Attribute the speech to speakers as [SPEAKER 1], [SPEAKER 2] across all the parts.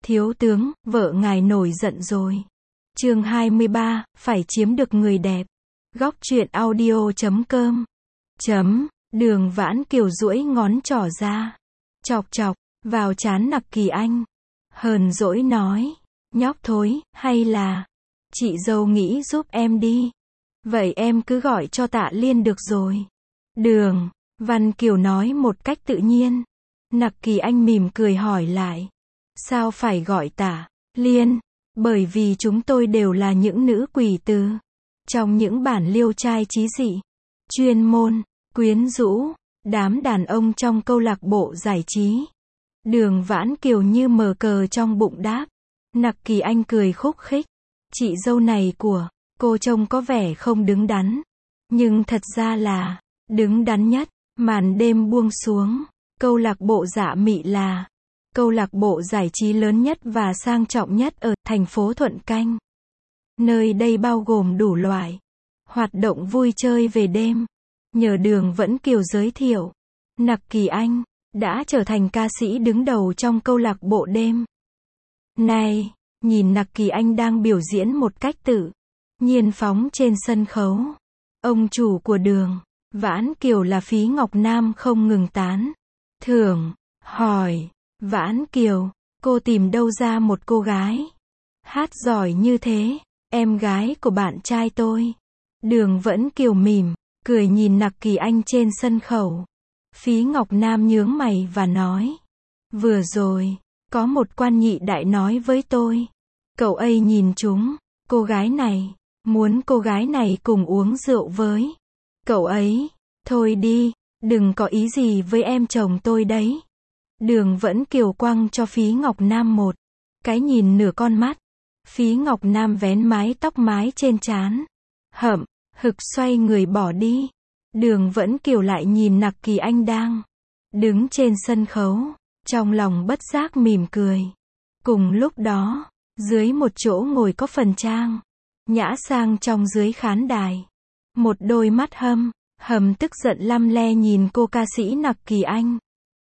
[SPEAKER 1] Thiếu tướng, vợ ngài nổi giận rồi. Chương 23, phải chiếm được người đẹp. Góc truyện audio.com. Đường Vãn Kiều duỗi ngón trỏ ra, chọc chọc vào trán Nặc Kỳ Anh. Hờn dỗi nói, nhóc thối, hay là chị dâu nghĩ giúp em đi. Vậy em cứ gọi cho Tạ Liên được rồi. Đường Văn Kiều nói một cách tự nhiên. Nặc Kỳ Anh mỉm cười hỏi lại, sao phải gọi Tạ Liên? Bởi vì chúng tôi đều là những nữ quỷ từ trong những bản liêu trai chí dị, chuyên môn quyến rũ đám đàn ông trong câu lạc bộ giải trí. Đường Vãn Kiều như mờ cờ trong bụng đáp. Nặc Kỳ Anh cười khúc khích, chị dâu này của cô trông có vẻ không đứng đắn, nhưng thật ra là đứng đắn nhất. Màn đêm buông xuống, câu lạc bộ Dạ Mị là câu lạc bộ giải trí lớn nhất và sang trọng nhất ở thành phố Thuận Canh. Nơi đây bao gồm đủ loại hoạt động vui chơi về đêm. Nhờ Đường Vãn Kiều giới thiệu, Nặc Kỳ Anh đã trở thành ca sĩ đứng đầu trong câu lạc bộ đêm. Này, nhìn Nặc Kỳ Anh đang biểu diễn một cách tự nhiên phóng trên sân khấu. Ông chủ của Đường Vãn Kiều là Phí Ngọc Nam không ngừng tán thưởng, hỏi, Vãn Kiều, cô tìm đâu ra một cô gái hát giỏi như thế, em gái của bạn trai tôi. Đường Vãn Kiều mỉm cười nhìn Nặc Kỳ Anh trên sân khấu. Phí Ngọc Nam nhướng mày và nói, vừa rồi có một quan nhị đại nói với tôi, cậu ấy nhìn chúng cô gái này, muốn cô gái này cùng uống rượu với cậu ấy. Thôi đi, đừng có ý gì với em chồng tôi đấy. Đường Vãn Kiều quăng cho Phí Ngọc Nam một cái nhìn nửa con mắt. Phí Ngọc Nam vén mái tóc mái trên trán, hậm hực xoay người bỏ đi. Đường Vãn Kiều lại nhìn Nặc Kỳ Anh đang đứng trên sân khấu, trong lòng bất giác mỉm cười. Cùng lúc đó, dưới một chỗ ngồi có phần trang nhã sang trong dưới khán đài, một đôi mắt hầm tức giận lăm le nhìn cô ca sĩ Nặc Kỳ Anh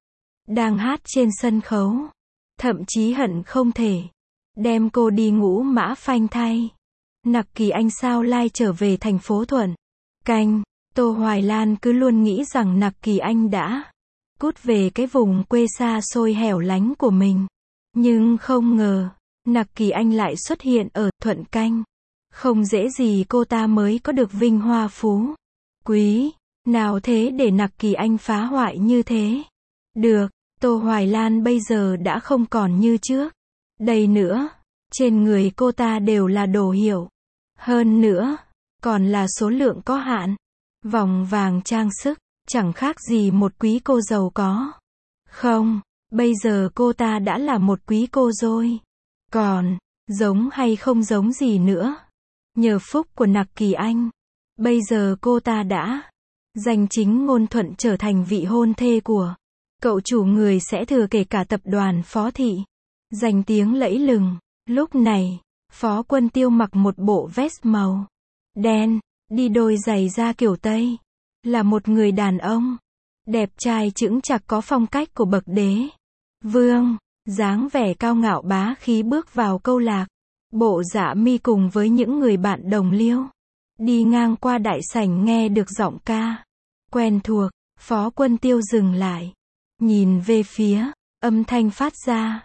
[SPEAKER 1] đang hát trên sân khấu, thậm chí hận không thể đem cô đi ngũ mã phanh thay. Nặc Kỳ Anh sao lai trở về thành phố Thuận Canh? Tô Hoài Lan cứ luôn nghĩ rằng Nặc Kỳ Anh đã cút về cái vùng quê xa xôi hẻo lánh của mình. Nhưng không ngờ, Nặc Kỳ Anh lại xuất hiện ở Thuận Canh. Không dễ gì cô ta mới có được vinh hoa phú quý nào thế để Nặc Kỳ Anh phá hoại như thế. Được, Tô Hoài Lan bây giờ đã không còn như trước. Đây nữa, trên người cô ta đều là đồ hiệu. Hơn nữa, còn là số lượng có hạn. Vòng vàng trang sức, chẳng khác gì một quý cô giàu có. Không, bây giờ cô ta đã là một quý cô rồi. Còn, giống hay không giống gì nữa. Nhờ phúc của Nặc Kỳ Anh, bây giờ cô ta đã danh chính ngôn thuận trở thành vị hôn thê của cậu chủ người sẽ thừa kể cả tập đoàn Phó Thị. Danh tiếng lẫy lừng. Lúc này, Phó Quân Tiêu mặc một bộ vest màu đen, đi đôi giày da kiểu Tây. Là một người đàn ông đẹp trai chững chạc có phong cách của bậc đế vương, dáng vẻ cao ngạo bá khí bước vào câu lạc bộ Dạ Mi cùng với những người bạn đồng liêu. Đi ngang qua đại sảnh nghe được giọng ca quen thuộc, Phó Quân Tiêu dừng lại, nhìn về phía âm thanh phát ra,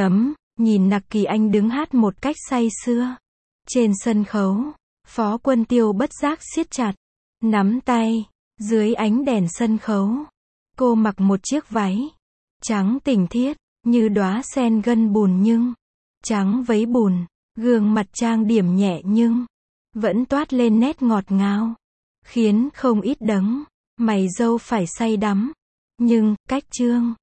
[SPEAKER 1] nhìn Nặc Kỳ Anh đứng hát một cách say sưa trên sân khấu. Phó Quân Tiêu bất giác siết chặt nắm tay. Dưới ánh đèn sân khấu, cô mặc một chiếc váy trắng tinh khiết như đóa sen gân bùn nhưng trắng vấy bùn, gương mặt trang điểm nhẹ nhưng vẫn toát lên nét ngọt ngào, khiến không ít đấng mày râu phải say đắm. Nhưng cách trương